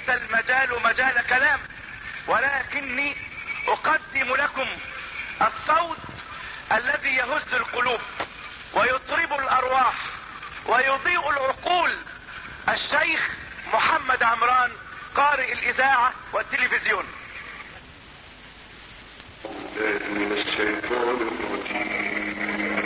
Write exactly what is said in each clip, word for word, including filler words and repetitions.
ليس المجال مجال كلام، ولكني اقدم لكم الصوت الذي يهز القلوب ويطرب الارواح ويضيء العقول. الشيخ محمد عمران، قارئ الاذاعة والتلفزيون. من الشيطان الرجيم.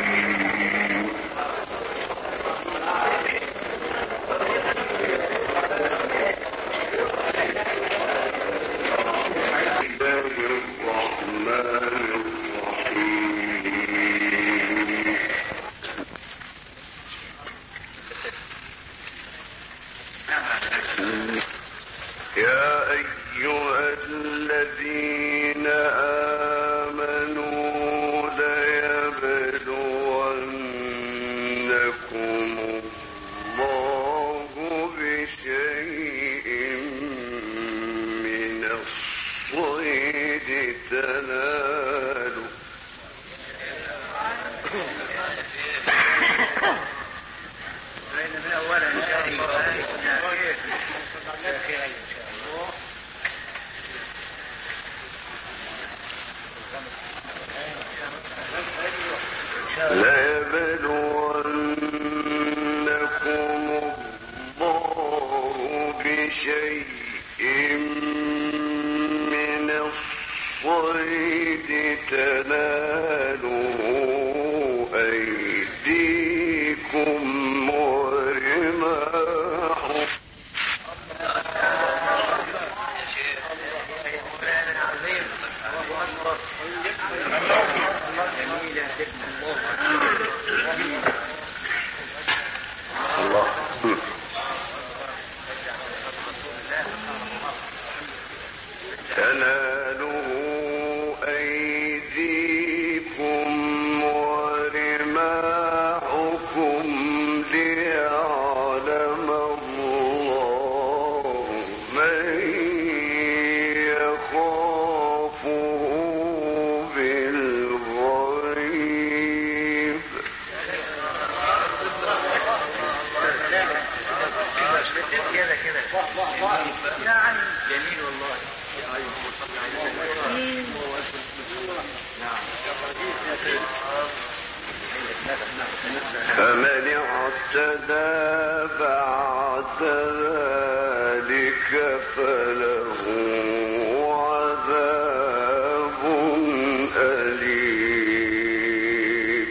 يا أيها الذين آمنوا ليبلونكم الله بشيء من الصيد تنالوا ليبلونكم الله بشيء من الصيد تناله أيديكم ورماحكم. تناله أيديكم ورماحكم ليعلم الله من يخافه بالغيب. كده كده نعم جميل والله. فمن اعتدى بعد ذلك فله عذاب أليم.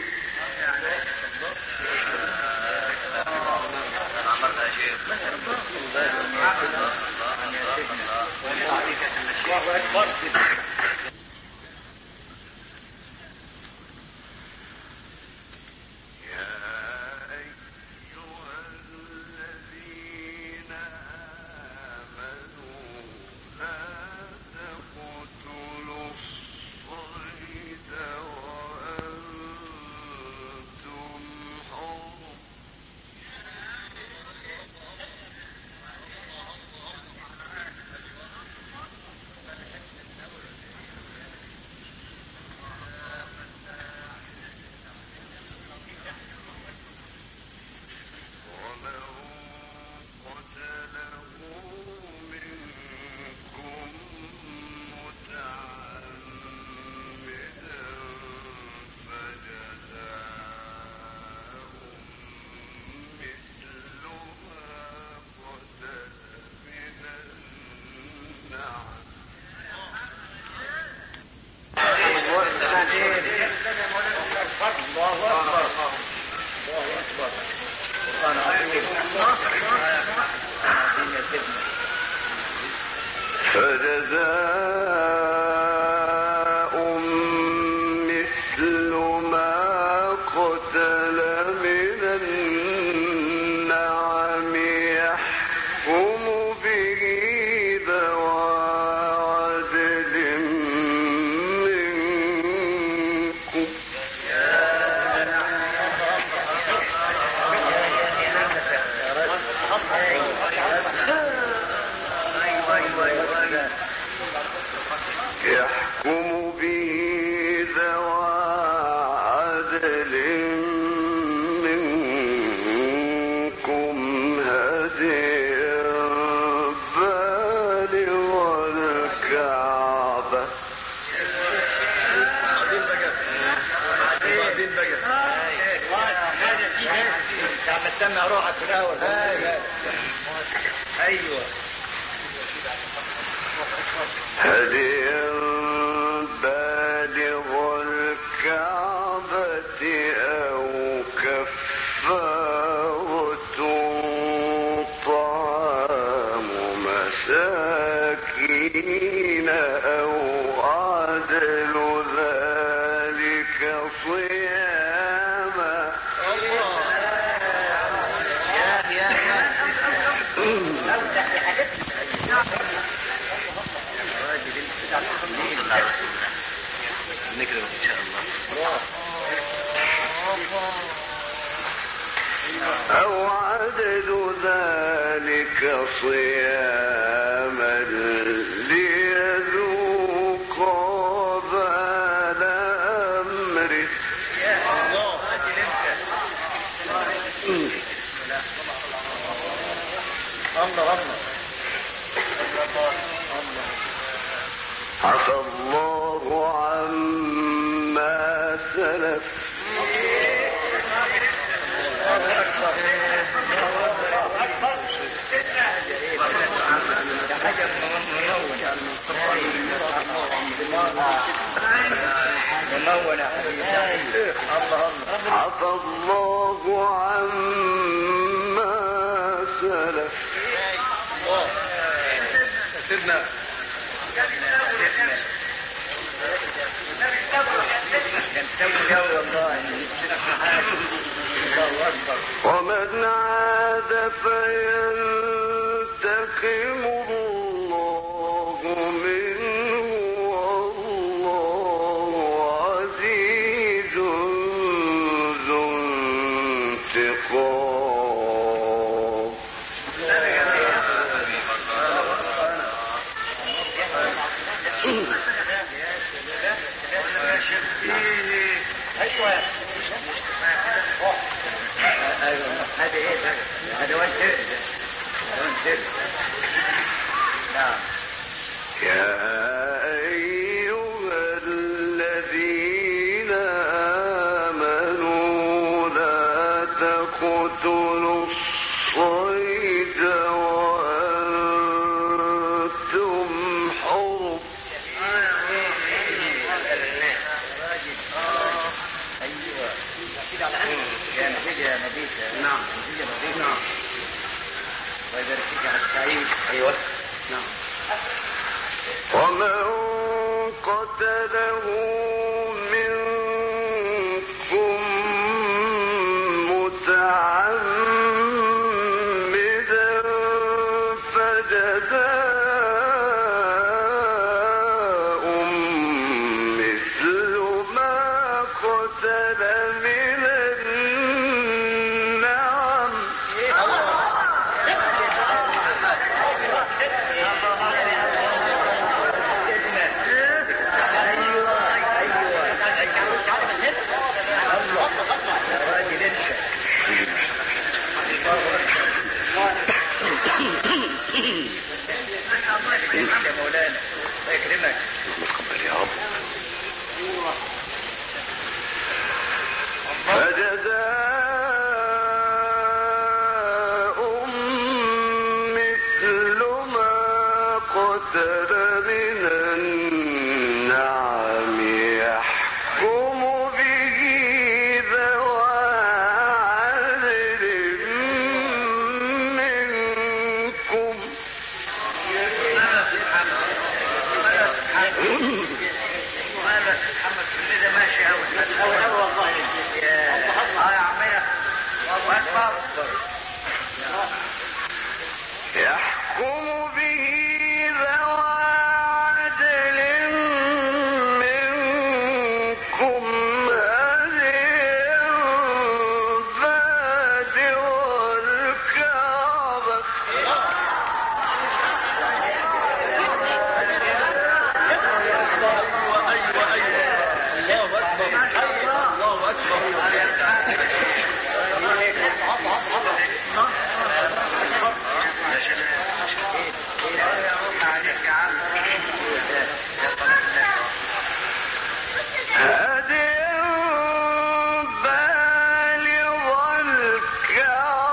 فجزاء مثل ما قتل من النعم يحكم به ذوى عدل منكم. يحكم به ذوى عدل منكم هديا بالغ هتسمع روحك في الاول. ايوه هديا بالغ الكعبة أو كفارة طعام مساكين أو عدل ذلك صياما. نكرم ان شاء الله. أو عدد ذلك صياما ليذوق وبال أمره. عفى الله عما سلف. عفى الله عما سلف. سيدنا ومن عاد فينتقم الله منه والله عزيز ذو انتقام. هذا ايه هذا وين سر وين سر. نعم. يا أيها الذين آمنوا لا تقتلوا الصيد وأنتم حرم. يا نبي يا نبي. نعم نعم. ويبارك فيك على السعيد. ايوه نعم. ومن قتله منكم متعمدا فجزاء مثل ما قتل من النعم. يا مولانا الله يكرمك. تقبل يا رب. فجزاء مثل ما قتل من النعم يحكم به ذوى عدل منكم. محمد كل ده ماشي قوي قوي قوي والله. اه يا عمنا الله اكبر. يحكم به ذوى عدل منكم هديا بالغ الكعبة. هديا بالغ الكعبة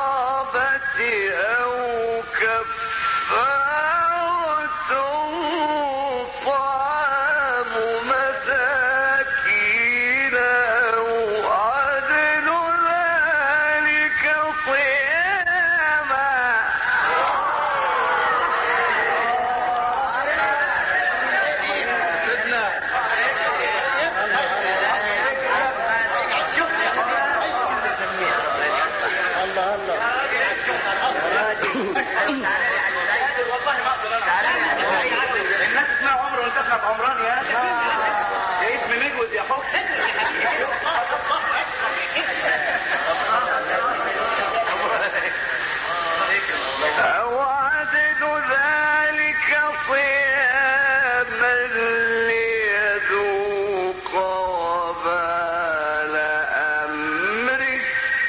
والله ما اقدر انا. الناس اسمها عمر وانت اسمك عمران يا اخي. ده اسم مجوز يا حب. أو عدد ذلك صياما ليذوق وبال أمره.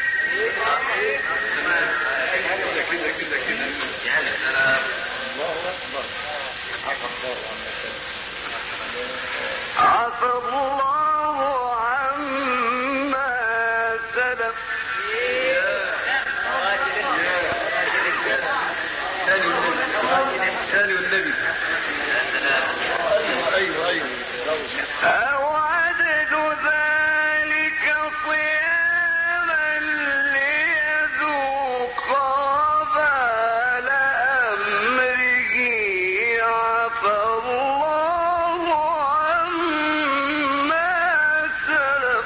عفى الله عما سلف. أو عدد ذلك صياما ليذوق وبال أمره. عفى الله عما سلف.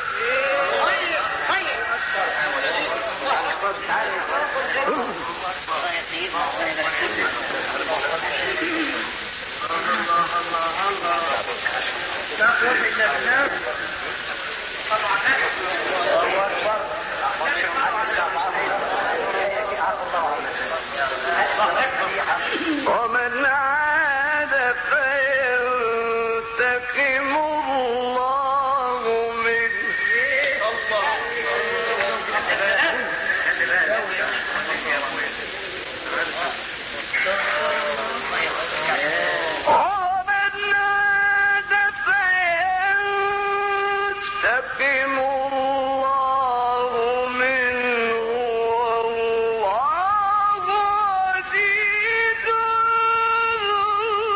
ومن عاد فينتقم الله منه. ومن عاد فينتقم الله منه والله عزيز ذو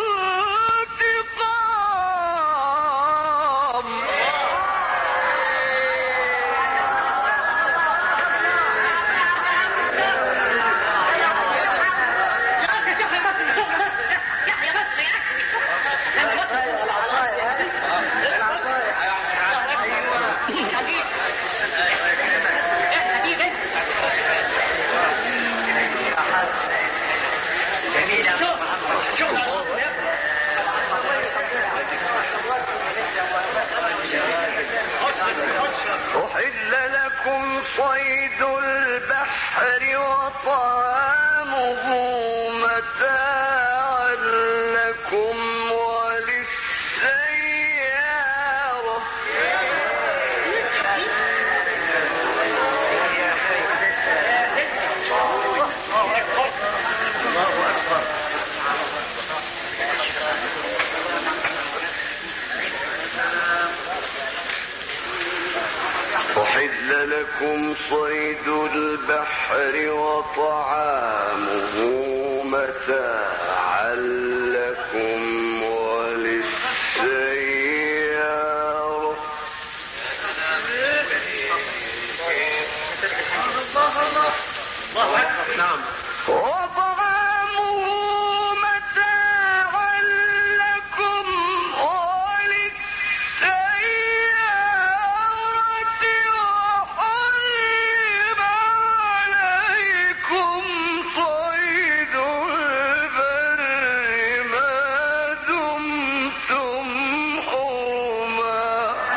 انتقام. أحل لكم صيد البحر وطعامه متاعا لكم وللسيارة. أحل لكم صيد البحر وطعامه متاعا لكم وللسيارة. نعم. وطعامه متاعا لكم وللسيارة. وحرم عليكم صيد البر ما دمتم حرما.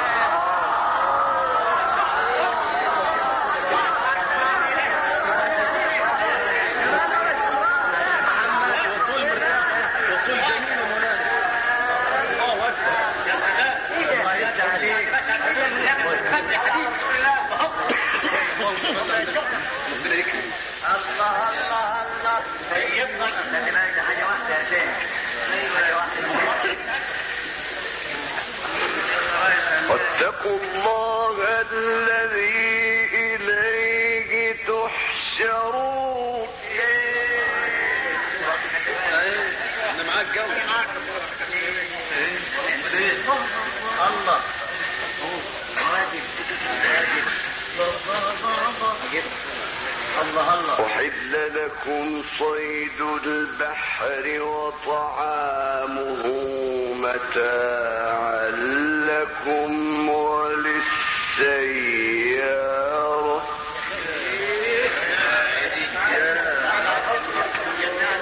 الله الله الله. سيدنا خلي بالك حاجه واحده يا شيخ. حاجه واحده. واتقوا الله الذي إليه تحشرون. انا معاك جو. الله. الله الله. أحل لكم صيد البحر وطعامه متاعا لكم وللسيارة.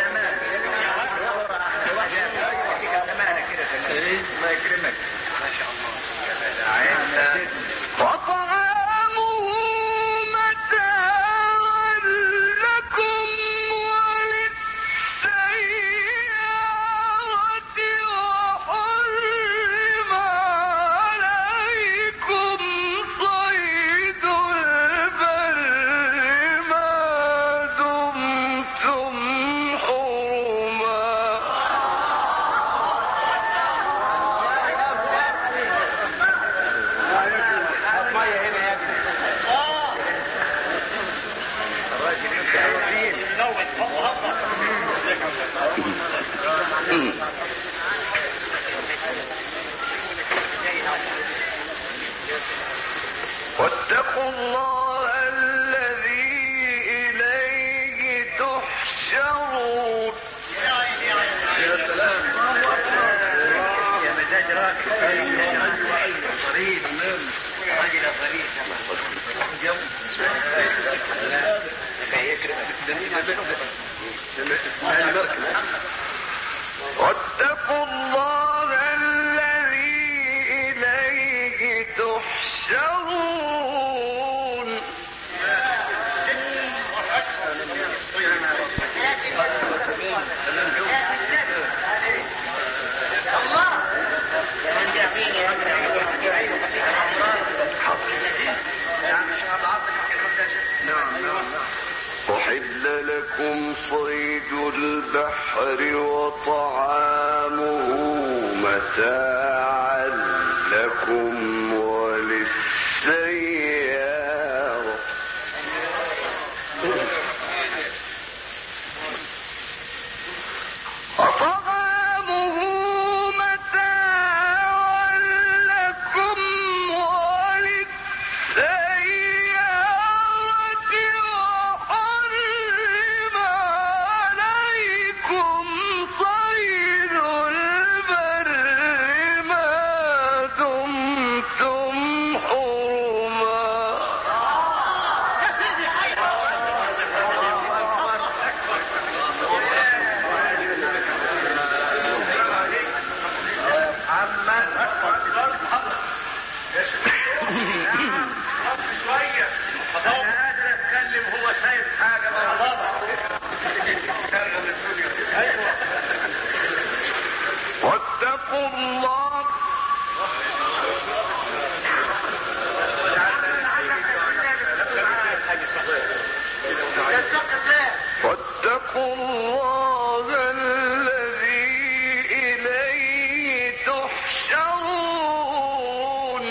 واتقوا الله الذي إليه تحشرون. يا سلام يا مزاج راكب. ايوه ايوه فريد راجل فريد جو واتقوا الله الذي إليه تحشرون. أحل لكم صيد البحر وطعامه متاعا لكم وللسيارة. وطعامه متاعا لكم وللسيارة وحرم عليكم صيد البر ما دمتم حرما. هو شايف حاجة من واتقوا الله واتقوا الله الذي إليه تحشرون.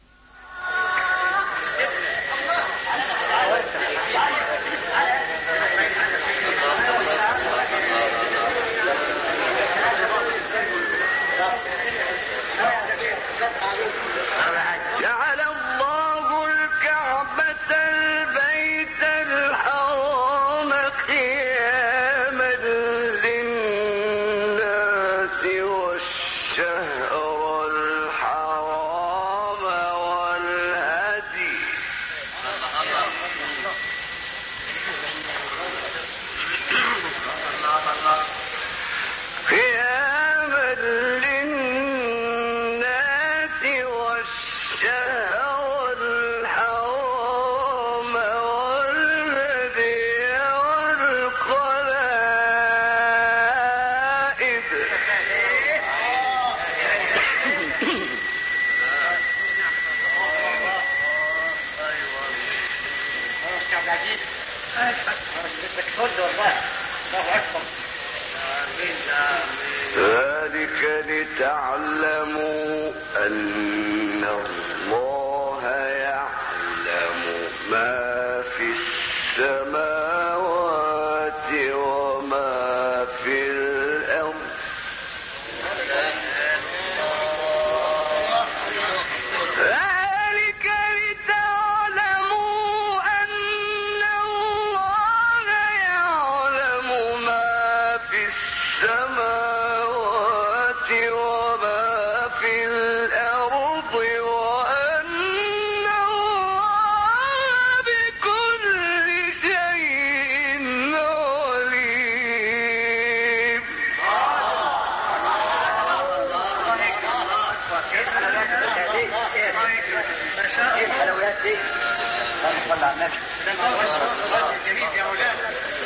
جعل الله الكعبة البيت الحرام قياما للناس والشهر الحرام والهدي قياما للناس والشهر الحرام والهدي والقلائد. ذلك لتعلموا أن الله يعلم ما في السماوات وما في الأرض. ذلك لتعلموا أن الله يعلم ما في السماوات وما في الأرض وأن الله بكل شيء عليم. الحلويات دي اللهم صل على النبي. جميل يا مولانا.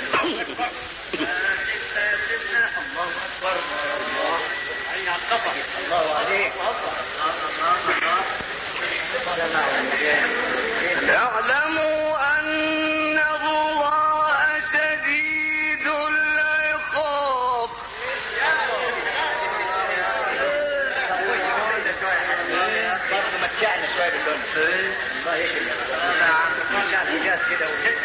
الله اكبر. عين على الخطر. الله عليك. اعلموا أن الله شديد العقاب. برضه متعنا شويه بالدنيا. الله يشفي. متعنا جاز كده وكده.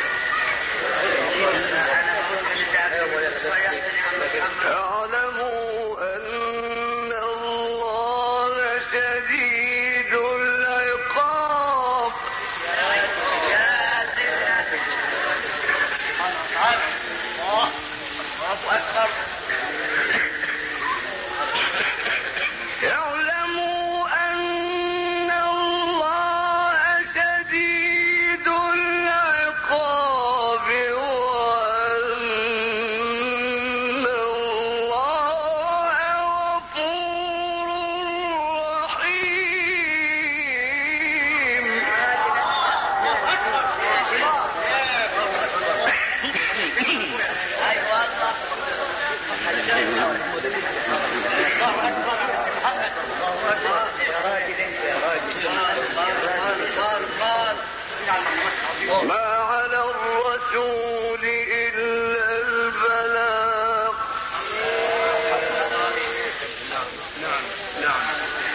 اعلموا أن الله شديد العقاب. ما على الرسول إلا البلاغ. نعم نعم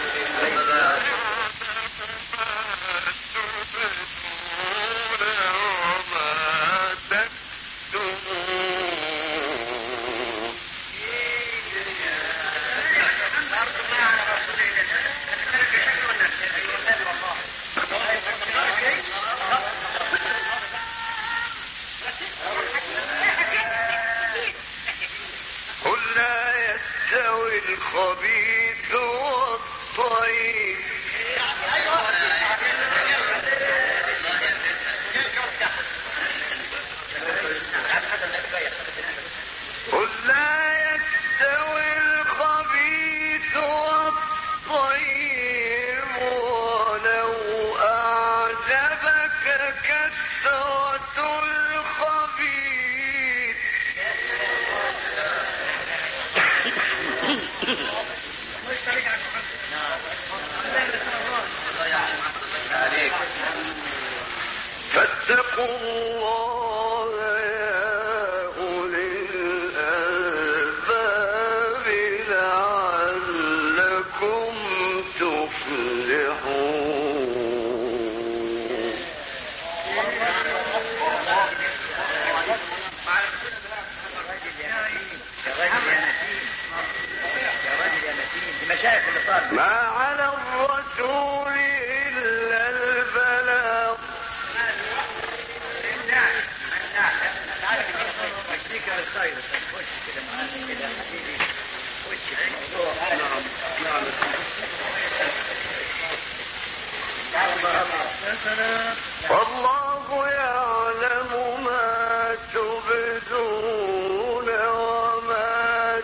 قل لا يستوي الخبيث والطيب قل لا يستوي الخبيث والطيب ولو أعجبك كثرة الخبيث فاتقوا الله يا أولي الألباب لعلكم تفلحون. ما على الرسول إلا البلاغ. والله يعلم ما تبدون وما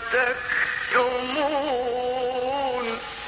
تكتمون.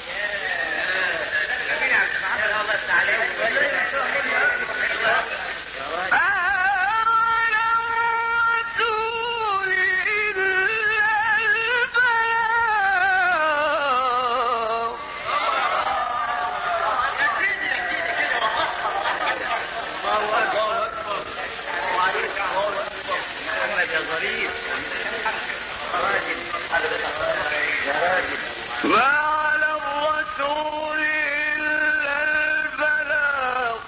ما على الرسول إلا البلاغ.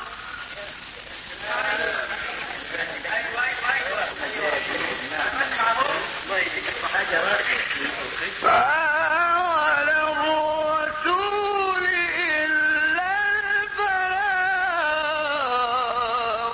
ما على الرسول إلا البلاغ.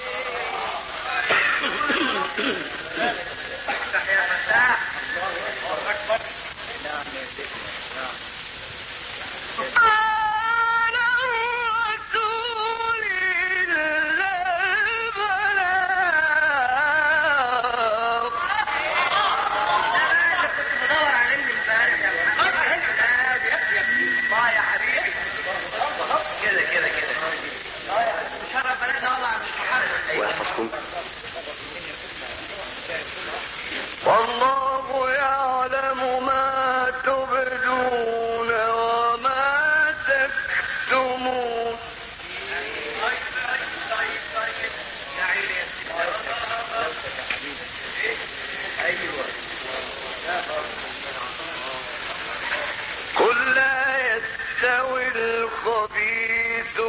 والله يعلم ما تبدون وما تكتمون. قل لا يستوي الخبيث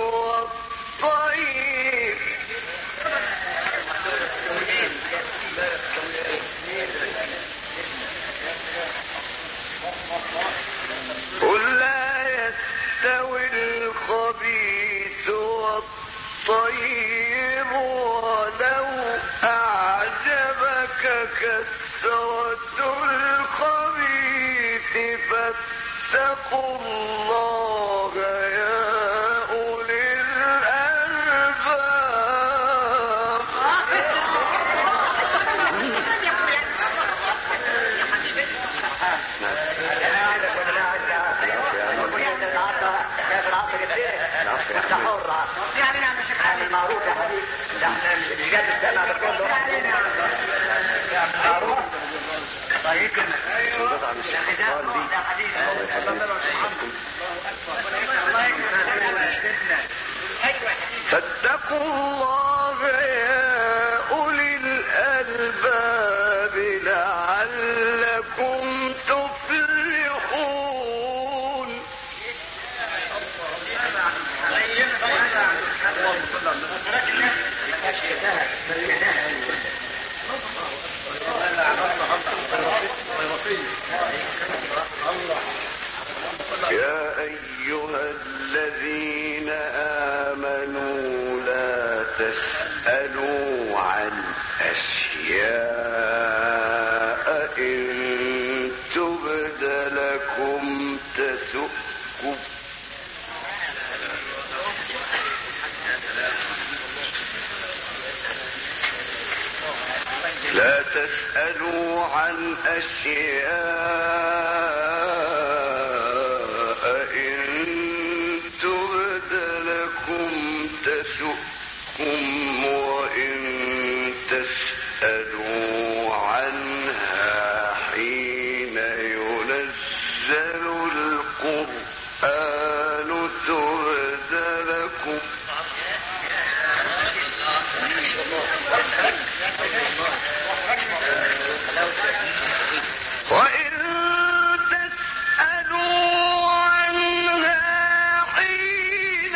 والطيب قل لا يستوي الخبيث والطيب ولو أعجبك كثرة الخبيث فاتقوا الله يا أولي الألباب. يعني نعم شيخ علي المعروف يا حبيبي. احنا مش قادر نستمع بكله. معروف. طيب كده. ايوه. يا حبيبي. الله يكرمك. فاتقوا الله يا أولي الألباب لعلكم تفلحون. يا أيها الذين آمنوا لا تسألوا عن أشياء إن تبد لكم تسؤكم لا تسألوا عن أشياء إن تبد لكم تسؤكم وإن تسألوا عنها حين ينزل القرآن تبد لكم وإن تسألوا عنها حين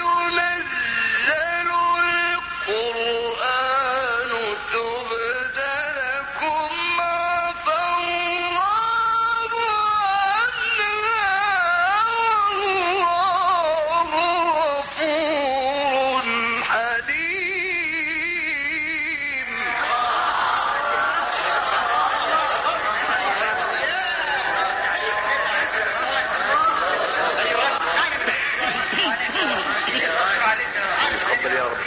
ينزل القرآن تبد لكم عفى الله عنها والله غفور حليم. تفضل يا رب.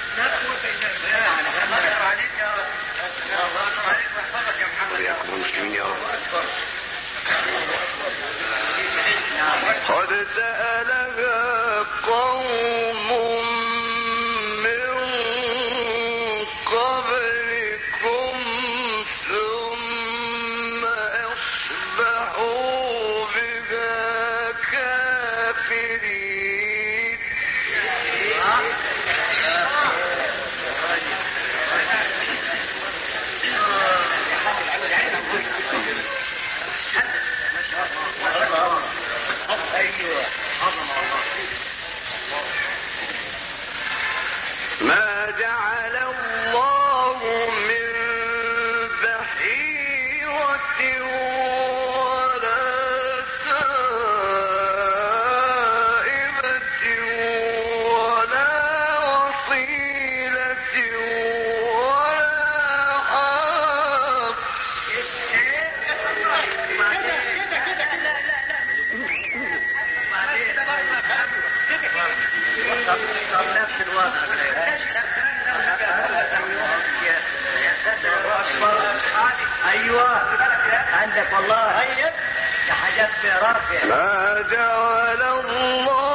وياكم المسلمين يا رب. قد سألها قوم من قبلكم ثم أصبحوا بها كافرين. ما جعل الله من بحيرة ولا سائبة ولا وصيلة ولا حام. نفس الوضع. ايوه عندك والله حاجات رافعه. ما جعل الله